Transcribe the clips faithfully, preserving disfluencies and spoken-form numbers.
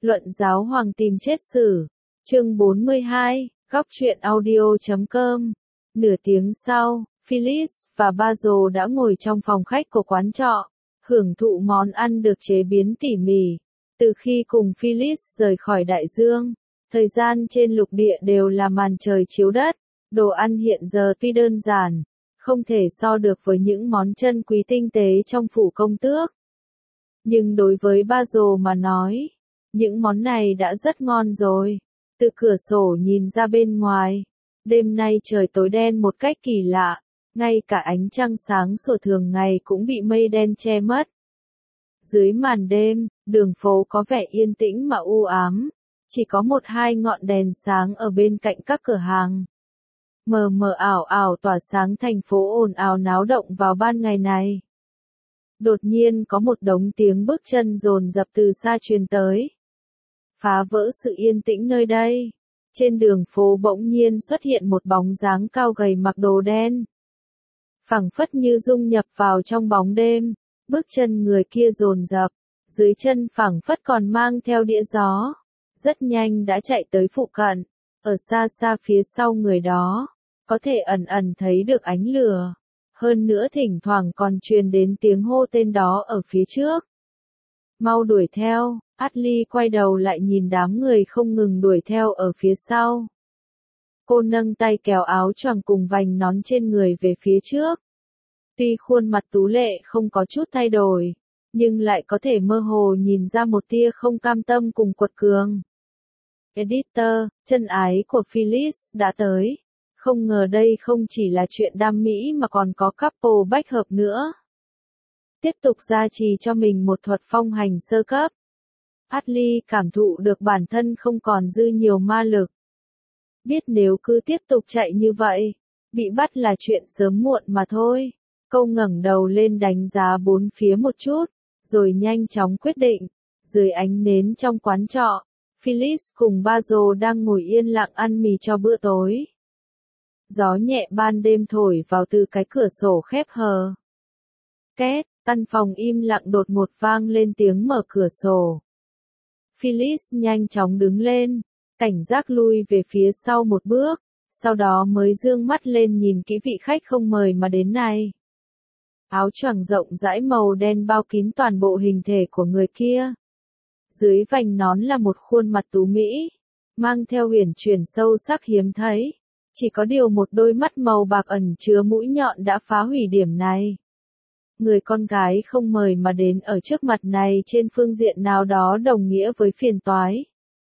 Luận giáo hoàng tìm chết xử. Chương bốn mươi hai, góc truyện audio chấm com. Nửa tiếng sau, Phyllis và Basil đã ngồi trong phòng khách của quán trọ, hưởng thụ món ăn được chế biến tỉ mỉ. Từ khi cùng Phyllis rời khỏi đại dương, thời gian trên lục địa đều là màn trời chiếu đất. Đồ ăn hiện giờ tuy đơn giản, không thể so được với những món chân quý tinh tế trong phủ công tước. Nhưng đối với Basil mà nói, những món này đã rất ngon rồi. Từ cửa sổ nhìn ra bên ngoài, đêm nay trời tối đen một cách kỳ lạ, ngay cả ánh trăng sáng sủa thường ngày cũng bị mây đen che mất. Dưới màn đêm, đường phố có vẻ yên tĩnh mà u ám, chỉ có một hai ngọn đèn sáng ở bên cạnh các cửa hàng. Mờ mờ ảo ảo tỏa sáng thành phố ồn ào náo động vào ban ngày này. Đột nhiên có một đống tiếng bước chân dồn dập từ xa truyền tới, phá vỡ sự yên tĩnh nơi đây. Trên đường phố bỗng nhiên xuất hiện một bóng dáng cao gầy mặc đồ đen, phảng phất như dung nhập vào trong bóng đêm. Bước chân người kia dồn dập, dưới chân phảng phất còn mang theo đĩa gió, rất nhanh đã chạy tới phụ cận. Ở xa xa phía sau người đó, có thể ẩn ẩn thấy được ánh lửa, hơn nữa thỉnh thoảng còn truyền đến tiếng hô tên đó ở phía trước. Mau đuổi theo. Ashley quay đầu lại nhìn đám người không ngừng đuổi theo ở phía sau. Cô nâng tay kéo áo choàng cùng vành nón trên người về phía trước. Tuy khuôn mặt tú lệ không có chút thay đổi, nhưng lại có thể mơ hồ nhìn ra một tia không cam tâm cùng quật cường. Editor, chân ái của Phyllis đã tới. Không ngờ đây không chỉ là chuyện đam mỹ mà còn có couple bách hợp nữa. Tiếp tục gia trì cho mình một thuật phong hành sơ cấp. Ashley cảm thụ được bản thân không còn dư nhiều ma lực. Biết nếu cứ tiếp tục chạy như vậy, bị bắt là chuyện sớm muộn mà thôi. Cô ngẩng đầu lên đánh giá bốn phía một chút, rồi nhanh chóng quyết định. Dưới ánh nến trong quán trọ, Phyllis cùng Basil đang ngồi yên lặng ăn mì cho bữa tối. Gió nhẹ ban đêm thổi vào từ cái cửa sổ khép hờ. Két, căn phòng im lặng đột ngột vang lên tiếng mở cửa sổ. Phyllis nhanh chóng đứng lên, cảnh giác lui về phía sau một bước, sau đó mới dương mắt lên nhìn kỹ vị khách không mời mà đến này. Áo choàng rộng rãi màu đen bao kín toàn bộ hình thể của người kia. Dưới vành nón là một khuôn mặt tú mỹ, mang theo huyền chuyển sâu sắc hiếm thấy. Chỉ có điều một đôi mắt màu bạc ẩn chứa mũi nhọn đã phá hủy điểm này. Người con gái không mời mà đến ở trước mặt này trên phương diện nào đó đồng nghĩa với phiền toái.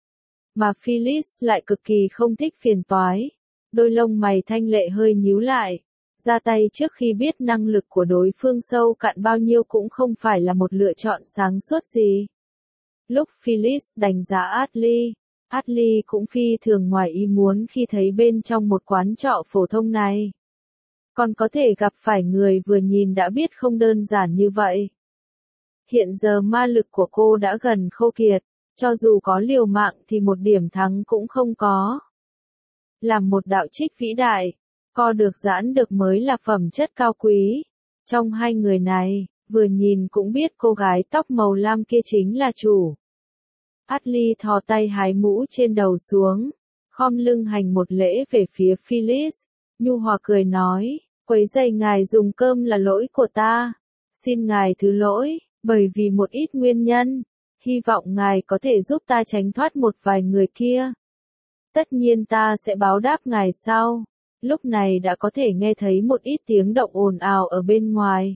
Mà Phyllis lại cực kỳ không thích phiền toái. Đôi lông mày thanh lệ hơi nhíu lại. Ra tay trước khi biết năng lực của đối phương sâu cạn bao nhiêu cũng không phải là một lựa chọn sáng suốt gì. Lúc Phyllis đánh giá Ashley, Ashley cũng phi thường ngoài ý muốn khi thấy bên trong một quán trọ phổ thông này. Còn có thể gặp phải người vừa nhìn đã biết không đơn giản như vậy. Hiện giờ ma lực của cô đã gần khô kiệt, cho dù có liều mạng thì một điểm thắng cũng không có. Làm một đạo trích vĩ đại, co được giãn được mới là phẩm chất cao quý. Trong hai người này, vừa nhìn cũng biết cô gái tóc màu lam kia chính là chủ. Ashley thò tay hái mũ trên đầu xuống, khom lưng hành một lễ về phía Phyllis, nhu hòa cười nói, quấy rầy ngài dùng cơm là lỗi của ta. Xin ngài thứ lỗi, bởi vì một ít nguyên nhân, hy vọng ngài có thể giúp ta tránh thoát một vài người kia. Tất nhiên ta sẽ báo đáp ngài sau. Lúc này đã có thể nghe thấy một ít tiếng động ồn ào ở bên ngoài.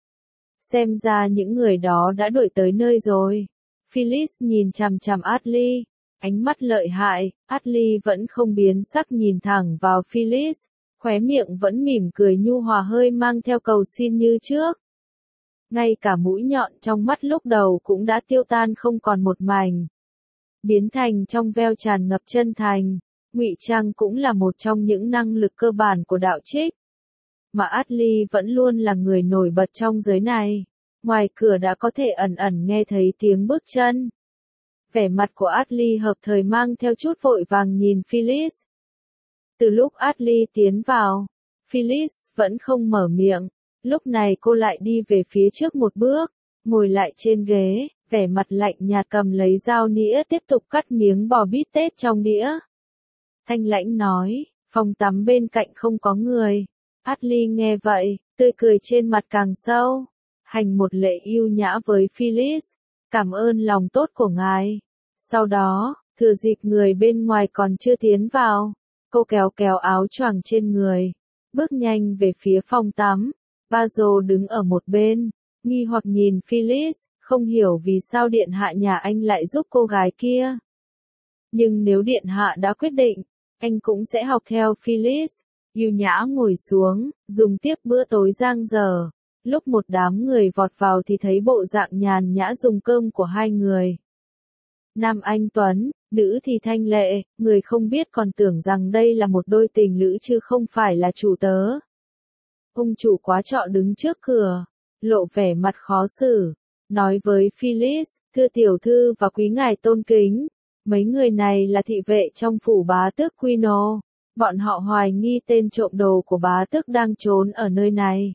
Xem ra những người đó đã đuổi tới nơi rồi. Phyllis nhìn chằm chằm Ashley, ánh mắt lợi hại. Ashley vẫn không biến sắc nhìn thẳng vào Phyllis, khóe miệng vẫn mỉm cười nhu hòa hơi mang theo cầu xin như trước. Ngay cả mũi nhọn trong mắt lúc đầu cũng đã tiêu tan không còn một mảnh, biến thành trong veo tràn ngập chân thành. Ngụy trang cũng là một trong những năng lực cơ bản của đạo trích, mà Ashley vẫn luôn là người nổi bật trong giới này. Ngoài cửa đã có thể ẩn ẩn nghe thấy tiếng bước chân. Vẻ mặt của Ashley hợp thời mang theo chút vội vàng nhìn Phyllis. Từ lúc Ashley tiến vào, Phyllis vẫn không mở miệng. Lúc này cô lại đi về phía trước một bước, ngồi lại trên ghế, vẻ mặt lạnh nhạt cầm lấy dao nĩa tiếp tục cắt miếng bò bít tết trong đĩa. Thanh lãnh nói, phòng tắm bên cạnh không có người. Ashley nghe vậy, tươi cười trên mặt càng sâu. Hành một lễ yêu nhã với Phyllis, cảm ơn lòng tốt của ngài. Sau đó, thừa dịp người bên ngoài còn chưa tiến vào, cô kéo kéo áo choàng trên người, bước nhanh về phía phòng tắm. Basil đứng ở một bên, nghi hoặc nhìn Phyllis, không hiểu vì sao điện hạ nhà anh lại giúp cô gái kia. Nhưng nếu điện hạ đã quyết định, anh cũng sẽ học theo Phyllis. Yêu nhã ngồi xuống, dùng tiếp bữa tối giang dở. Lúc một đám người vọt vào thì thấy bộ dạng nhàn nhã dùng cơm của hai người. Nam anh tuấn, nữ thì thanh lệ, người không biết còn tưởng rằng đây là một đôi tình lữ chứ không phải là chủ tớ. Ông chủ quá trọ đứng trước cửa, lộ vẻ mặt khó xử, nói với Phyllis, thưa tiểu thư và quý ngài tôn kính, mấy người này là thị vệ trong phủ bá tước Quino, bọn họ hoài nghi tên trộm đồ của bá tước đang trốn ở nơi này.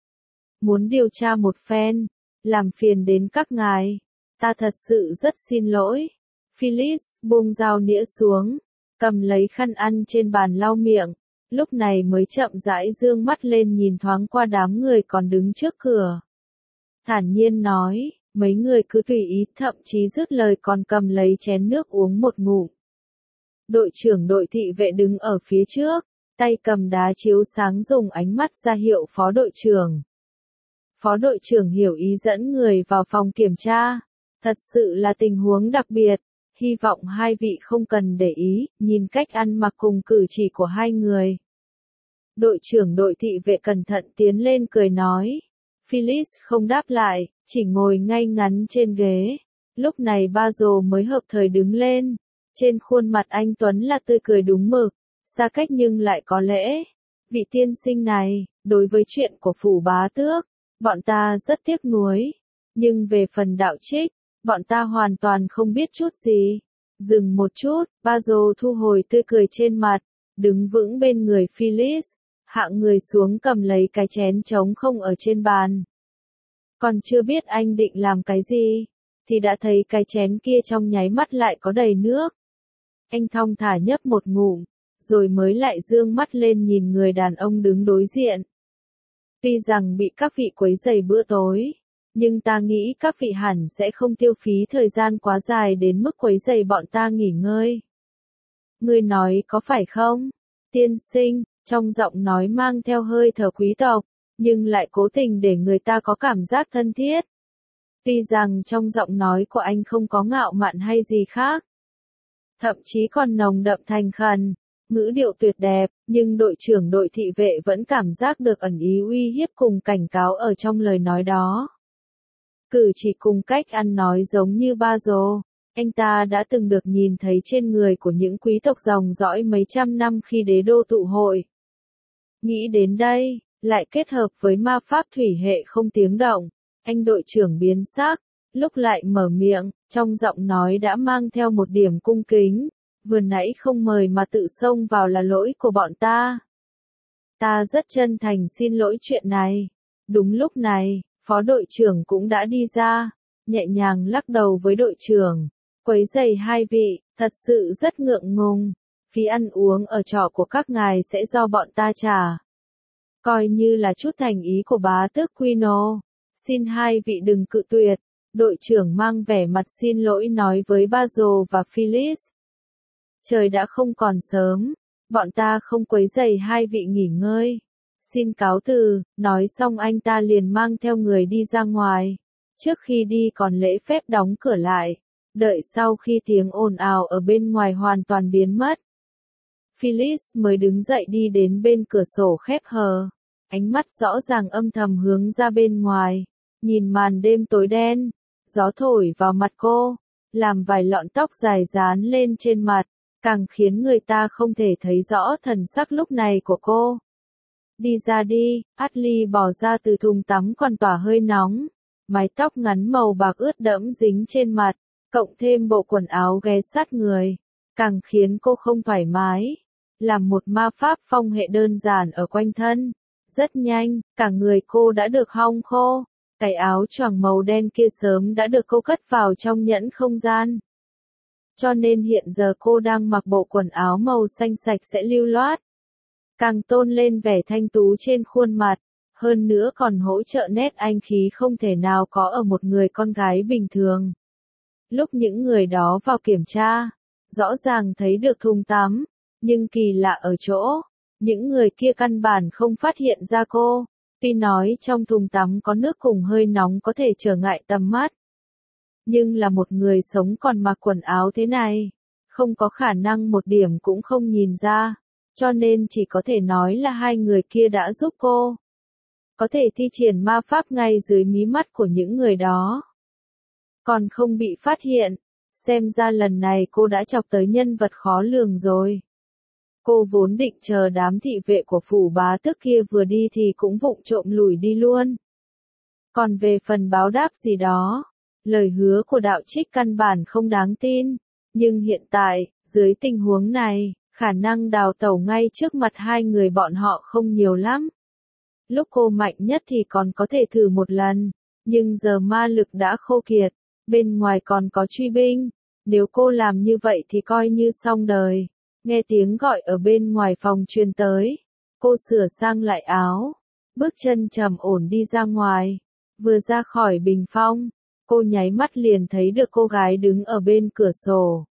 Muốn điều tra một phen, làm phiền đến các ngài, ta thật sự rất xin lỗi. Phyllis buông dao nĩa xuống, cầm lấy khăn ăn trên bàn lau miệng, lúc này mới chậm rãi dương mắt lên nhìn thoáng qua đám người còn đứng trước cửa. Thản nhiên nói, mấy người cứ tùy ý, thậm chí dứt lời còn cầm lấy chén nước uống một ngụm. Đội trưởng đội thị vệ đứng ở phía trước, tay cầm đá chiếu sáng dùng ánh mắt ra hiệu phó đội trưởng. Phó đội trưởng hiểu ý dẫn người vào phòng kiểm tra. Thật sự là tình huống đặc biệt, hy vọng hai vị không cần để ý, nhìn cách ăn mặc cùng cử chỉ của hai người. Đội trưởng đội thị vệ cẩn thận tiến lên cười nói. Phyllis không đáp lại, chỉ ngồi ngay ngắn trên ghế. Lúc này Basil mới hợp thời đứng lên. Trên khuôn mặt anh Tuấn là tươi cười đúng mực, xa cách nhưng lại có lễ. Vị tiên sinh này, đối với chuyện của phủ bá tước, bọn ta rất tiếc nuối. Nhưng về phần đạo trích, bọn ta hoàn toàn không biết chút gì. Dừng một chút, Basil thu hồi tươi cười trên mặt, đứng vững bên người Phyllis, hạ người xuống cầm lấy cái chén trống không ở trên bàn. Còn chưa biết anh định làm cái gì, thì đã thấy cái chén kia trong nháy mắt lại có đầy nước. Anh thong thả nhấp một ngụm, rồi mới lại dương mắt lên nhìn người đàn ông đứng đối diện. Tuy rằng bị các vị quấy rầy bữa tối, nhưng ta nghĩ các vị hẳn sẽ không tiêu phí thời gian quá dài đến mức quấy rầy bọn ta nghỉ ngơi. Ngươi nói có phải không? Tiên sinh, trong giọng nói mang theo hơi thở quý tộc, nhưng lại cố tình để người ta có cảm giác thân thiết. Tuy rằng trong giọng nói của anh không có ngạo mạn hay gì khác, thậm chí còn nồng đậm thành khẩn, ngữ điệu tuyệt đẹp, nhưng đội trưởng đội thị vệ vẫn cảm giác được ẩn ý uy hiếp cùng cảnh cáo ở trong lời nói đó. Cử chỉ cùng cách ăn nói giống như Basil, anh ta đã từng được nhìn thấy trên người của những quý tộc dòng dõi mấy trăm năm khi đế đô tụ hội. Nghĩ đến đây, lại kết hợp với ma pháp thủy hệ không tiếng động, anh đội trưởng biến sắc, lúc lại mở miệng, trong giọng nói đã mang theo một điểm cung kính, vừa nãy không mời mà tự xông vào là lỗi của bọn ta. Ta rất chân thành xin lỗi chuyện này. Đúng lúc này, phó đội trưởng cũng đã đi ra, nhẹ nhàng lắc đầu với đội trưởng, quấy rầy hai vị, thật sự rất ngượng ngùng, phí ăn uống ở trọ của các ngài sẽ do bọn ta trả. Coi như là chút thành ý của bá tước Quino, xin hai vị đừng cự tuyệt. Đội trưởng mang vẻ mặt xin lỗi nói với Basil và Phyllis. Trời đã không còn sớm, bọn ta không quấy rầy hai vị nghỉ ngơi. Xin cáo từ, nói xong anh ta liền mang theo người đi ra ngoài. Trước khi đi còn lễ phép đóng cửa lại, đợi sau khi tiếng ồn ào ở bên ngoài hoàn toàn biến mất. Phyllis mới đứng dậy đi đến bên cửa sổ khép hờ, ánh mắt rõ ràng âm thầm hướng ra bên ngoài, nhìn màn đêm tối đen. Gió thổi vào mặt cô, làm vài lọn tóc dài dán lên trên mặt, càng khiến người ta không thể thấy rõ thần sắc lúc này của cô. Đi ra đi, Ashley bỏ ra từ thùng tắm còn tỏa hơi nóng, mái tóc ngắn màu bạc ướt đẫm dính trên mặt, cộng thêm bộ quần áo ghé sát người, càng khiến cô không thoải mái. Làm một ma pháp phong hệ đơn giản ở quanh thân, rất nhanh, cả người cô đã được hong khô. Cái áo choàng màu đen kia sớm đã được cô cất vào trong nhẫn không gian. Cho nên hiện giờ cô đang mặc bộ quần áo màu xanh sạch sẽ lưu loát. Càng tôn lên vẻ thanh tú trên khuôn mặt, hơn nữa còn hỗ trợ nét anh khí không thể nào có ở một người con gái bình thường. Lúc những người đó vào kiểm tra, rõ ràng thấy được thùng tắm, nhưng kỳ lạ ở chỗ, những người kia căn bản không phát hiện ra cô. Tuy nói trong thùng tắm có nước cùng hơi nóng có thể trở ngại tầm mắt. Nhưng là một người sống còn mặc quần áo thế này, không có khả năng một điểm cũng không nhìn ra, cho nên chỉ có thể nói là hai người kia đã giúp cô. Có thể thi triển ma pháp ngay dưới mí mắt của những người đó. Còn không bị phát hiện, xem ra lần này cô đã chọc tới nhân vật khó lường rồi. Cô vốn định chờ đám thị vệ của phủ bá tước kia vừa đi thì cũng vụng trộm lủi đi luôn. Còn về phần báo đáp gì đó, lời hứa của đạo trích căn bản không đáng tin. Nhưng hiện tại, dưới tình huống này, khả năng đào tẩu ngay trước mặt hai người bọn họ không nhiều lắm. Lúc cô mạnh nhất thì còn có thể thử một lần, nhưng giờ ma lực đã khô kiệt, bên ngoài còn có truy binh. Nếu cô làm như vậy thì coi như xong đời. Nghe tiếng gọi ở bên ngoài phòng truyền tới. Cô sửa sang lại áo, bước chân trầm ổn đi ra ngoài. Vừa ra khỏi bình phong, cô nháy mắt liền thấy được cô gái đứng ở bên cửa sổ.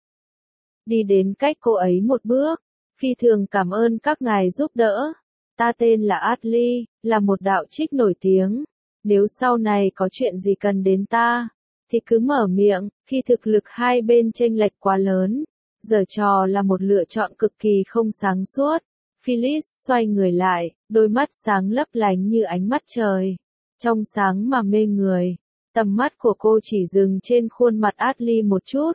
Đi đến cách cô ấy một bước, phi thường cảm ơn các ngài giúp đỡ. Ta tên là Ashley, là một đạo trích nổi tiếng. Nếu sau này có chuyện gì cần đến ta, thì cứ mở miệng. Khi thực lực hai bên chênh lệch quá lớn, giở trò là một lựa chọn cực kỳ không sáng suốt. Phyllis xoay người lại, đôi mắt sáng lấp lánh như ánh mắt trời, trong sáng mà mê người. Tầm mắt của cô chỉ dừng trên khuôn mặt Ashley một chút,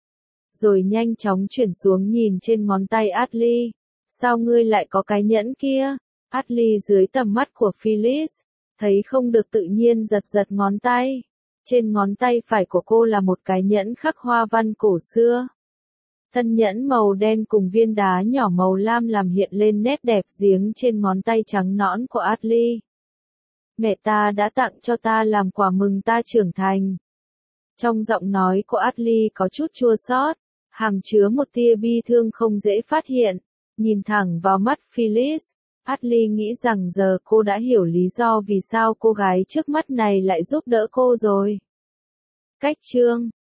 rồi nhanh chóng chuyển xuống nhìn trên ngón tay Ashley. Sao ngươi lại có cái nhẫn kia? Ashley dưới tầm mắt của Phyllis, thấy không được tự nhiên giật giật ngón tay. Trên ngón tay phải của cô là một cái nhẫn khắc hoa văn cổ xưa. Thân nhẫn màu đen cùng viên đá nhỏ màu lam làm hiện lên nét đẹp giếng trên ngón tay trắng nõn của Ashley. Mẹ ta đã tặng cho ta làm quà mừng ta trưởng thành. Trong giọng nói của Ashley có chút chua xót, hàm chứa một tia bi thương không dễ phát hiện. Nhìn thẳng vào mắt Phyllis, Ashley nghĩ rằng giờ cô đã hiểu lý do vì sao cô gái trước mắt này lại giúp đỡ cô rồi. Cách chương